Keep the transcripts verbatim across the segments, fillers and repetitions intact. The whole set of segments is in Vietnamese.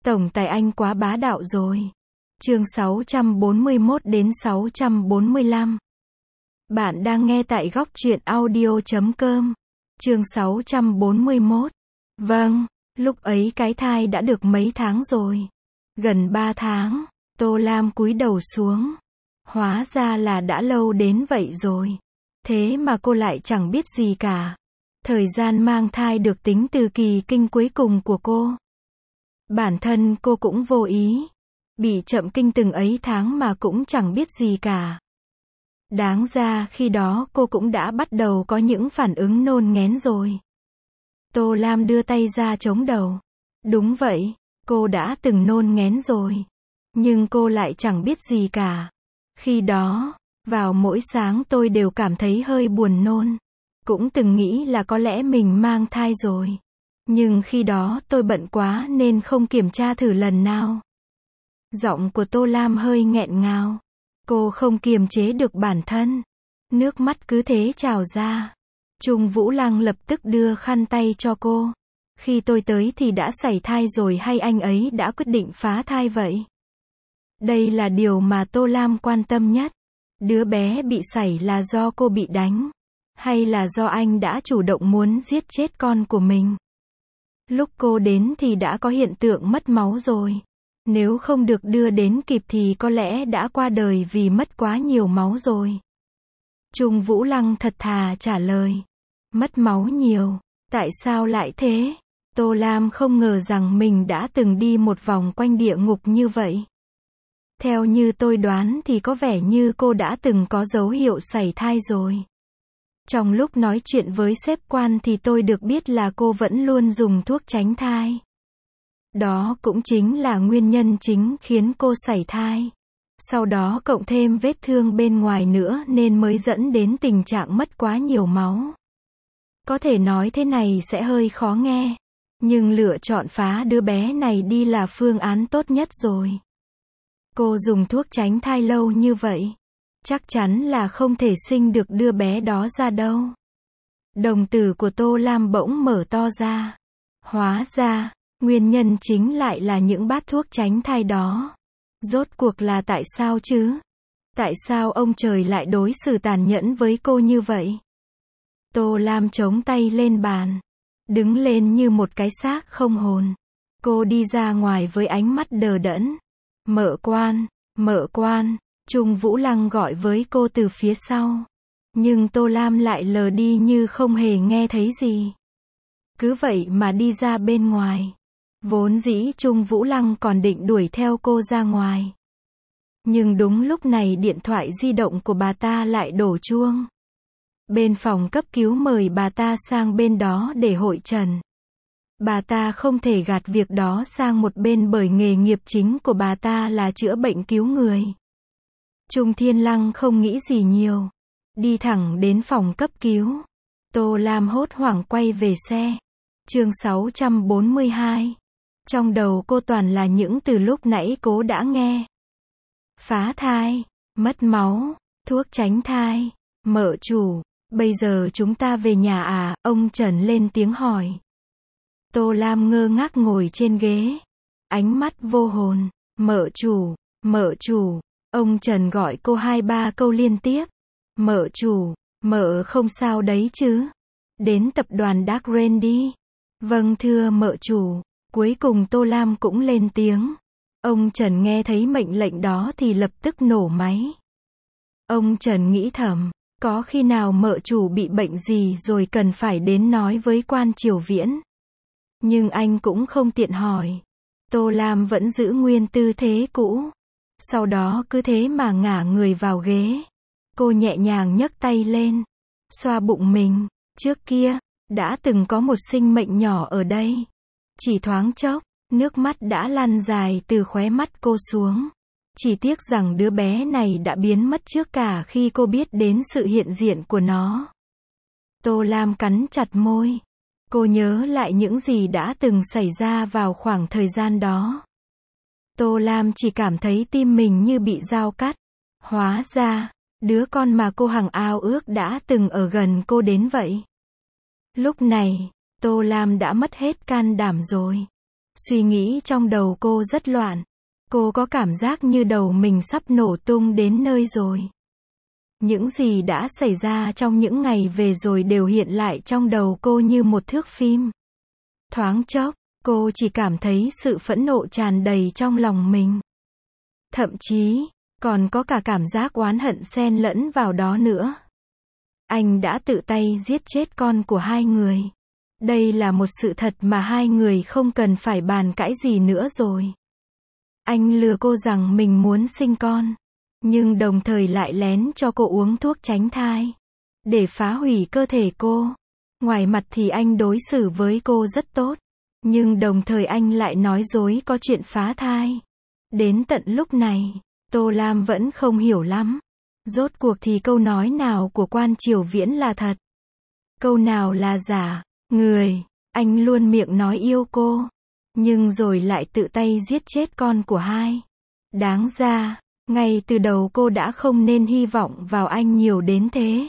Tổng tài anh quá bá đạo rồi. Chương sáu trăm bốn mươi mốt đến sáu trăm bốn mươi lăm. Bạn đang nghe tại góc truyện audio chấm com. Chương sáu trăm bốn mươi mốt. Vâng, lúc ấy cái thai đã được mấy tháng rồi. Gần ba tháng. Tô Lam cúi đầu xuống. Hóa ra là đã lâu đến vậy rồi. Thế mà cô lại chẳng biết gì cả. Thời gian mang thai được tính từ kỳ kinh cuối cùng của cô. Bản thân cô cũng vô ý. Bị chậm kinh từng ấy tháng mà cũng chẳng biết gì cả. Đáng ra khi đó cô cũng đã bắt đầu có những phản ứng nôn nghén rồi. Tô Lam đưa tay ra chống đầu. Đúng vậy, cô đã từng nôn nghén rồi. Nhưng cô lại chẳng biết gì cả. Khi đó, vào mỗi sáng tôi đều cảm thấy hơi buồn nôn. Cũng từng nghĩ là có lẽ mình mang thai rồi. Nhưng khi đó tôi bận quá nên không kiểm tra thử lần nào. Giọng của Tô Lam hơi nghẹn ngào. Cô không kiềm chế được bản thân. Nước mắt cứ thế trào ra. Trung Vũ Lăng lập tức đưa khăn tay cho cô. Khi tôi tới thì đã sảy thai rồi hay anh ấy đã quyết định phá thai vậy? Đây là điều mà Tô Lam quan tâm nhất. Đứa bé bị sảy là do cô bị đánh? Hay là do anh đã chủ động muốn giết chết con của mình? Lúc cô đến thì đã có hiện tượng mất máu rồi. Nếu không được đưa đến kịp thì có lẽ đã qua đời vì mất quá nhiều máu rồi. Trung Vũ Lăng thật thà trả lời. Mất máu nhiều. Tại sao lại thế? Tô Lam không ngờ rằng mình đã từng đi một vòng quanh địa ngục như vậy. Theo như tôi đoán thì có vẻ như cô đã từng có dấu hiệu sảy thai rồi. Trong lúc nói chuyện với sếp quan thì tôi được biết là cô vẫn luôn dùng thuốc tránh thai. Đó cũng chính là nguyên nhân chính khiến cô sảy thai. Sau đó cộng thêm vết thương bên ngoài nữa nên mới dẫn đến tình trạng mất quá nhiều máu. Có thể nói thế này sẽ hơi khó nghe. Nhưng lựa chọn phá đứa bé này đi là phương án tốt nhất rồi. Cô dùng thuốc tránh thai lâu như vậy. Chắc chắn là không thể sinh được đứa bé đó ra đâu. Đồng tử của Tô Lam bỗng mở to ra. Hóa ra, nguyên nhân chính lại là những bát thuốc tránh thai đó. Rốt cuộc là tại sao chứ? Tại sao ông trời lại đối xử tàn nhẫn với cô như vậy? Tô Lam chống tay lên bàn. Đứng lên như một cái xác không hồn. Cô đi ra ngoài với ánh mắt đờ đẫn. Mợ quan, mợ quan. Trung Vũ Lăng gọi với cô từ phía sau. Nhưng Tô Lam lại lờ đi như không hề nghe thấy gì. Cứ vậy mà đi ra bên ngoài. Vốn dĩ Trung Vũ Lăng còn định đuổi theo cô ra ngoài. Nhưng đúng lúc này điện thoại di động của bà ta lại đổ chuông. Bên phòng cấp cứu mời bà ta sang bên đó để hội trần. Bà ta không thể gạt việc đó sang một bên bởi nghề nghiệp chính của bà ta là chữa bệnh cứu người. Trung Thiên Lăng không nghĩ gì nhiều. Đi thẳng đến phòng cấp cứu. Tô Lam hốt hoảng quay về xe. Chương sáu trăm bốn mươi hai. Trong đầu cô toàn là những từ lúc nãy cô đã nghe. Phá thai, mất máu, thuốc tránh thai, mợ chủ, bây giờ chúng ta về nhà à? Ông Trần lên tiếng hỏi. Tô Lam ngơ ngác ngồi trên ghế. Ánh mắt vô hồn. Mợ chủ, mợ chủ. Ông Trần gọi cô hai ba câu liên tiếp. Mợ chủ, mợ không sao đấy chứ? Đến tập đoàn Dark Rain đi. Vâng thưa mợ chủ. Cuối cùng Tô Lam cũng lên tiếng. Ông Trần nghe thấy mệnh lệnh đó thì lập tức nổ máy. Ông Trần nghĩ thầm, có khi nào mợ chủ bị bệnh gì rồi cần phải đến nói với quan Triều Viễn. Nhưng anh cũng không tiện hỏi. Tô Lam vẫn giữ nguyên tư thế cũ. Sau đó cứ thế mà ngả người vào ghế. Cô nhẹ nhàng nhấc tay lên. Xoa bụng mình. Trước kia, đã từng có một sinh mệnh nhỏ ở đây. Chỉ thoáng chốc, nước mắt đã lăn dài từ khóe mắt cô xuống. Chỉ tiếc rằng đứa bé này đã biến mất trước cả khi cô biết đến sự hiện diện của nó. Tô Lam cắn chặt môi. Cô nhớ lại những gì đã từng xảy ra vào khoảng thời gian đó. Tô Lam chỉ cảm thấy tim mình như bị dao cắt. Hóa ra, đứa con mà cô hằng ao ước đã từng ở gần cô đến vậy. Lúc này, Tô Lam đã mất hết can đảm rồi. Suy nghĩ trong đầu cô rất loạn. Cô có cảm giác như đầu mình sắp nổ tung đến nơi rồi. Những gì đã xảy ra trong những ngày về rồi đều hiện lại trong đầu cô như một thước phim. Thoáng chốc, cô chỉ cảm thấy sự phẫn nộ tràn đầy trong lòng mình. Thậm chí, còn có cả cảm giác oán hận xen lẫn vào đó nữa. Anh đã tự tay giết chết con của hai người. Đây là một sự thật mà hai người không cần phải bàn cãi gì nữa rồi. Anh lừa cô rằng mình muốn sinh con, nhưng đồng thời lại lén cho cô uống thuốc tránh thai, để phá hủy cơ thể cô. Ngoài mặt thì anh đối xử với cô rất tốt, nhưng đồng thời anh lại nói dối có chuyện phá thai. Đến tận lúc này, Tô Lam vẫn không hiểu lắm. Rốt cuộc thì câu nói nào của Quan Triều Viễn là thật? Câu nào là giả? Người, anh luôn miệng nói yêu cô, nhưng rồi lại tự tay giết chết con của hai. Đáng ra, ngay từ đầu cô đã không nên hy vọng vào anh nhiều đến thế.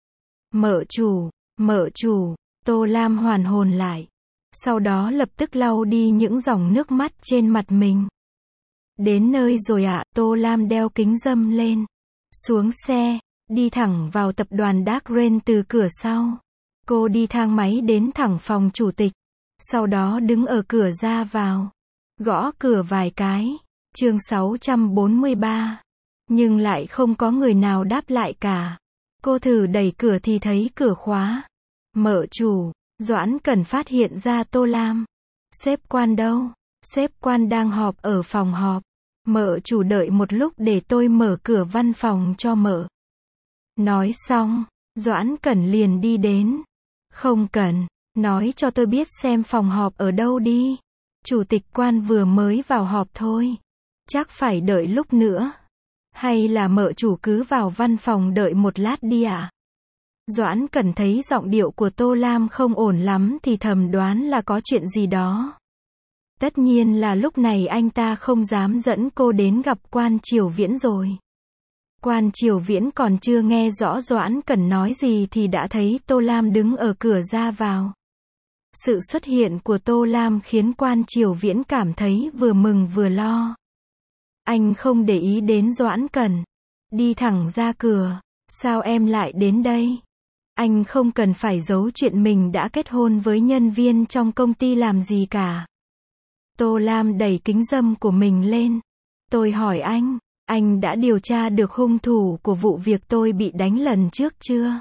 Mợ chủ, mợ chủ, Tô Lam hoàn hồn lại. Sau đó lập tức lau đi những dòng nước mắt trên mặt mình. Đến nơi rồi ạ, à, Tô Lam đeo kính râm lên. Xuống xe, đi thẳng vào tập đoàn Dark Rain từ cửa sau. Cô đi thang máy đến thẳng phòng chủ tịch. Sau đó đứng ở cửa ra vào. Gõ cửa vài cái. Chương sáu trăm bốn mươi ba. Nhưng lại không có người nào đáp lại cả. Cô thử đẩy cửa thì thấy cửa khóa. Mợ chủ, Doãn Cẩn phát hiện ra Tô Lam. Sếp Quan đâu? Sếp Quan đang họp ở phòng họp. Mợ chủ đợi một lúc để tôi mở cửa văn phòng cho mợ. Nói xong, Doãn Cẩn liền đi đến. Không cần, nói cho tôi biết xem phòng họp ở đâu đi. Chủ tịch Quan vừa mới vào họp thôi. Chắc phải đợi lúc nữa. Hay là mợ chủ cứ vào văn phòng đợi một lát đi ạ? À? Doãn Cẩn thấy giọng điệu của Tô Lam không ổn lắm thì thầm đoán là có chuyện gì đó. Tất nhiên là lúc này anh ta không dám dẫn cô đến gặp Quan Triều Viễn rồi. Quan Triều Viễn còn chưa nghe rõ Doãn Cẩn nói gì thì đã thấy Tô Lam đứng ở cửa ra vào. Sự xuất hiện của Tô Lam khiến Quan Triều Viễn cảm thấy vừa mừng vừa lo. Anh không để ý đến Doãn Cẩn. Đi thẳng ra cửa. Sao em lại đến đây? Anh không cần phải giấu chuyện mình đã kết hôn với nhân viên trong công ty làm gì cả. Tô Lam đẩy kính râm của mình lên. Tôi hỏi anh, anh đã điều tra được hung thủ của vụ việc tôi bị đánh lần trước chưa?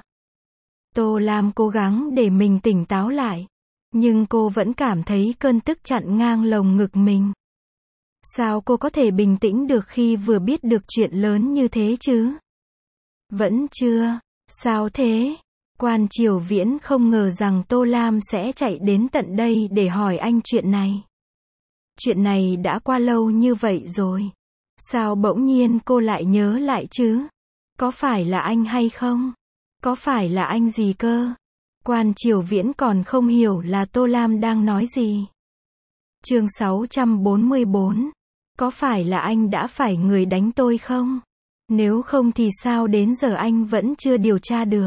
Tô Lam cố gắng để mình tỉnh táo lại. Nhưng cô vẫn cảm thấy cơn tức chặn ngang lồng ngực mình. Sao cô có thể bình tĩnh được khi vừa biết được chuyện lớn như thế chứ? Vẫn chưa. Sao thế? Quan Triều Viễn không ngờ rằng Tô Lam sẽ chạy đến tận đây để hỏi anh chuyện này. Chuyện này đã qua lâu như vậy rồi. Sao bỗng nhiên cô lại nhớ lại chứ? Có phải là anh hay không? Có phải là anh gì cơ? Quan Triều Viễn còn không hiểu là Tô Lam đang nói gì. Chương sáu trăm bốn mươi bốn. Có phải là anh đã phải người đánh tôi không? Nếu không thì sao đến giờ anh vẫn chưa điều tra được?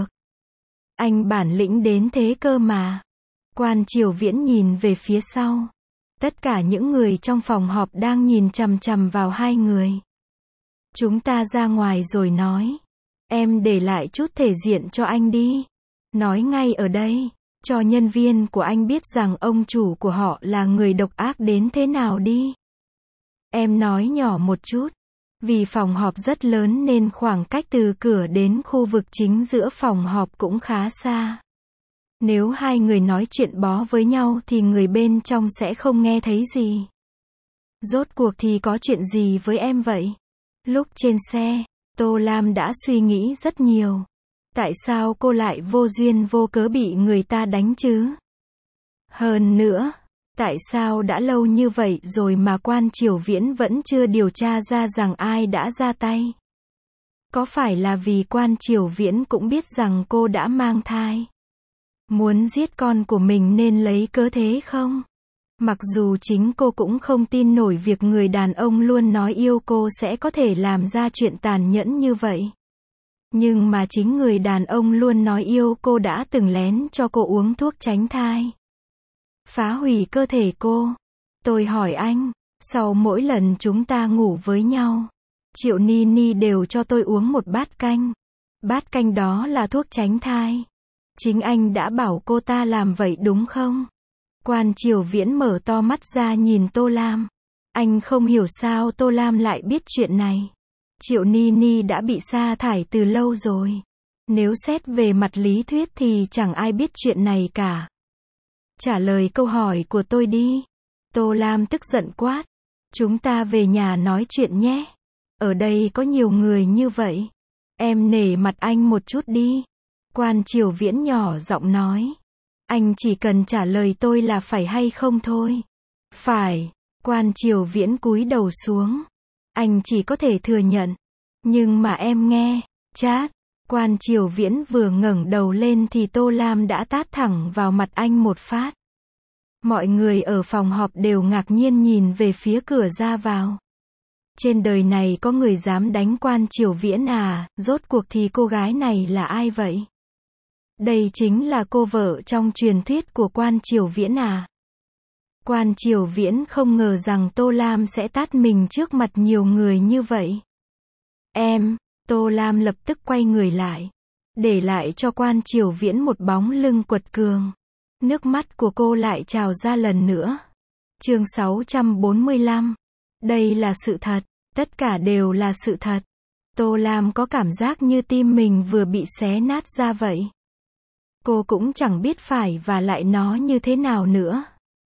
Anh bản lĩnh đến thế cơ mà. Quan Triều Viễn nhìn về phía sau. Tất cả những người trong phòng họp đang nhìn chằm chằm vào hai người. Chúng ta ra ngoài rồi nói. Em để lại chút thể diện cho anh đi. Nói ngay ở đây, cho nhân viên của anh biết rằng ông chủ của họ là người độc ác đến thế nào đi. Em nói nhỏ một chút. Vì phòng họp rất lớn nên khoảng cách từ cửa đến khu vực chính giữa phòng họp cũng khá xa. Nếu hai người nói chuyện bó với nhau thì người bên trong sẽ không nghe thấy gì. Rốt cuộc thì có chuyện gì với em vậy? Lúc trên xe, Tô Lam đã suy nghĩ rất nhiều. Tại sao cô lại vô duyên vô cớ bị người ta đánh chứ? Hơn nữa, tại sao đã lâu như vậy rồi mà Quan Triều Viễn vẫn chưa điều tra ra rằng ai đã ra tay? Có phải là vì Quan Triều Viễn cũng biết rằng cô đã mang thai? Muốn giết con của mình nên lấy cớ thế không? Mặc dù chính cô cũng không tin nổi việc người đàn ông luôn nói yêu cô sẽ có thể làm ra chuyện tàn nhẫn như vậy. Nhưng mà chính người đàn ông luôn nói yêu cô đã từng lén cho cô uống thuốc tránh thai. Phá hủy cơ thể cô. Tôi hỏi anh, sau mỗi lần chúng ta ngủ với nhau, Triệu Ni Ni đều cho tôi uống một bát canh. Bát canh đó là thuốc tránh thai. Chính anh đã bảo cô ta làm vậy đúng không? Quan Triều Viễn mở to mắt ra nhìn Tô Lam. Anh không hiểu sao Tô Lam lại biết chuyện này. Triệu Ni Ni đã bị sa thải từ lâu rồi. Nếu xét về mặt lý thuyết thì chẳng ai biết chuyện này cả. Trả lời câu hỏi của tôi đi. Tô Lam tức giận quát. Chúng ta về nhà nói chuyện nhé. Ở đây có nhiều người như vậy. Em nể mặt anh một chút đi. Quan Triều Viễn nhỏ giọng nói. Anh chỉ cần trả lời tôi là phải hay không thôi. Phải. Quan Triều Viễn cúi đầu xuống. Anh chỉ có thể thừa nhận. Nhưng mà em nghe. Chát. Quan Triều Viễn vừa ngẩng đầu lên thì Tô Lam đã tát thẳng vào mặt anh một phát. Mọi người ở phòng họp đều ngạc nhiên nhìn về phía cửa ra vào. Trên đời này có người dám đánh Quan Triều Viễn à, rốt cuộc thì cô gái này là ai vậy? Đây chính là cô vợ trong truyền thuyết của Quan Triều Viễn à? Quan Triều Viễn không ngờ rằng Tô Lam sẽ tát mình trước mặt nhiều người như vậy. Em, Tô Lam lập tức quay người lại, để lại cho Quan Triều Viễn một bóng lưng quật cường. Nước mắt của cô lại trào ra lần nữa. Chương sáu trăm bốn mươi lăm. Đây là sự thật, tất cả đều là sự thật. Tô Lam có cảm giác như tim mình vừa bị xé nát ra vậy. Cô cũng chẳng biết phải và lại nói như thế nào nữa.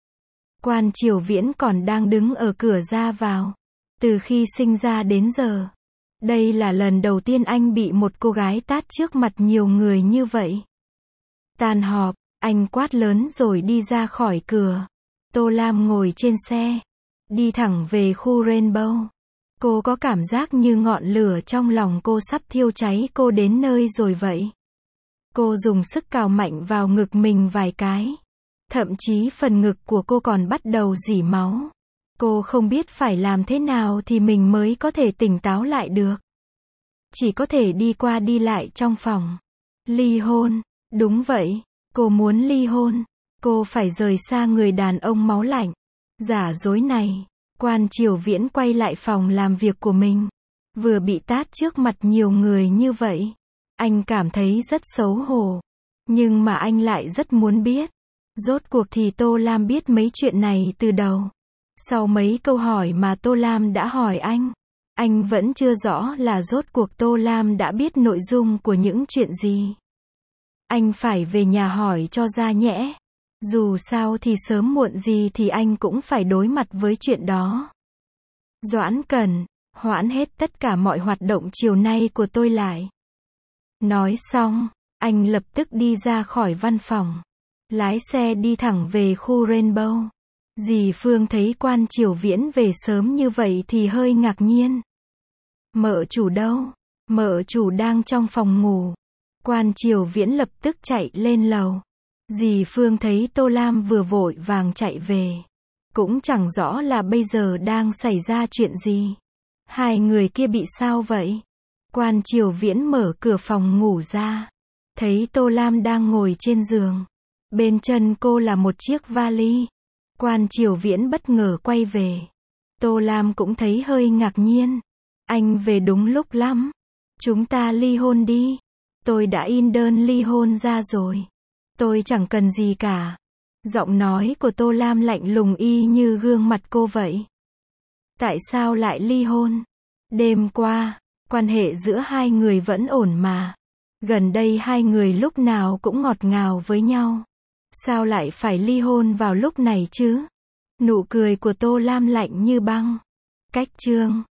Quan Triều Viễn còn đang đứng ở cửa ra vào. Từ khi sinh ra đến giờ, đây là lần đầu tiên anh bị một cô gái tát trước mặt nhiều người như vậy. Tan họp, anh quát lớn rồi đi ra khỏi cửa. Tô Lam ngồi trên xe, đi thẳng về khu Rainbow. Cô có cảm giác như ngọn lửa trong lòng cô sắp thiêu cháy cô đến nơi rồi vậy. Cô dùng sức cào mạnh vào ngực mình vài cái. Thậm chí phần ngực của cô còn bắt đầu rỉ máu. Cô không biết phải làm thế nào thì mình mới có thể tỉnh táo lại được. Chỉ có thể đi qua đi lại trong phòng. Ly hôn. Đúng vậy. Cô muốn ly hôn. Cô phải rời xa người đàn ông máu lạnh, giả dối này. Quan Triều Viễn quay lại phòng làm việc của mình. Vừa bị tát trước mặt nhiều người như vậy. Anh cảm thấy rất xấu hổ. Nhưng mà anh lại rất muốn biết. Rốt cuộc thì Tô Lam biết mấy chuyện này từ đầu. Sau mấy câu hỏi mà Tô Lam đã hỏi anh, anh vẫn chưa rõ là rốt cuộc Tô Lam đã biết nội dung của những chuyện gì. Anh phải về nhà hỏi cho ra nhẽ. Dù sao thì sớm muộn gì thì anh cũng phải đối mặt với chuyện đó. Doãn Cẩn, hoãn hết tất cả mọi hoạt động chiều nay của tôi lại. Nói xong, anh lập tức đi ra khỏi văn phòng. Lái xe đi thẳng về khu Rainbow. Dì Phương thấy Quan Triều Viễn về sớm như vậy thì hơi ngạc nhiên. Mợ chủ đâu? Mợ chủ đang trong phòng ngủ. Quan Triều Viễn lập tức chạy lên lầu. Dì Phương thấy Tô Lam vừa vội vàng chạy về. Cũng chẳng rõ là bây giờ đang xảy ra chuyện gì. Hai người kia bị sao vậy? Quan Triều Viễn mở cửa phòng ngủ ra. Thấy Tô Lam đang ngồi trên giường. Bên chân cô là một chiếc vali. Quan Triều Viễn bất ngờ quay về. Tô Lam cũng thấy hơi ngạc nhiên. Anh về đúng lúc lắm. Chúng ta ly hôn đi. Tôi đã in đơn ly hôn ra rồi. Tôi chẳng cần gì cả. Giọng nói của Tô Lam lạnh lùng y như gương mặt cô vậy. Tại sao lại ly hôn? Đêm qua, quan hệ giữa hai người vẫn ổn mà. Gần đây hai người lúc nào cũng ngọt ngào với nhau. Sao lại phải ly hôn vào lúc này chứ? Nụ cười của Tô Lam lạnh như băng. Cách chương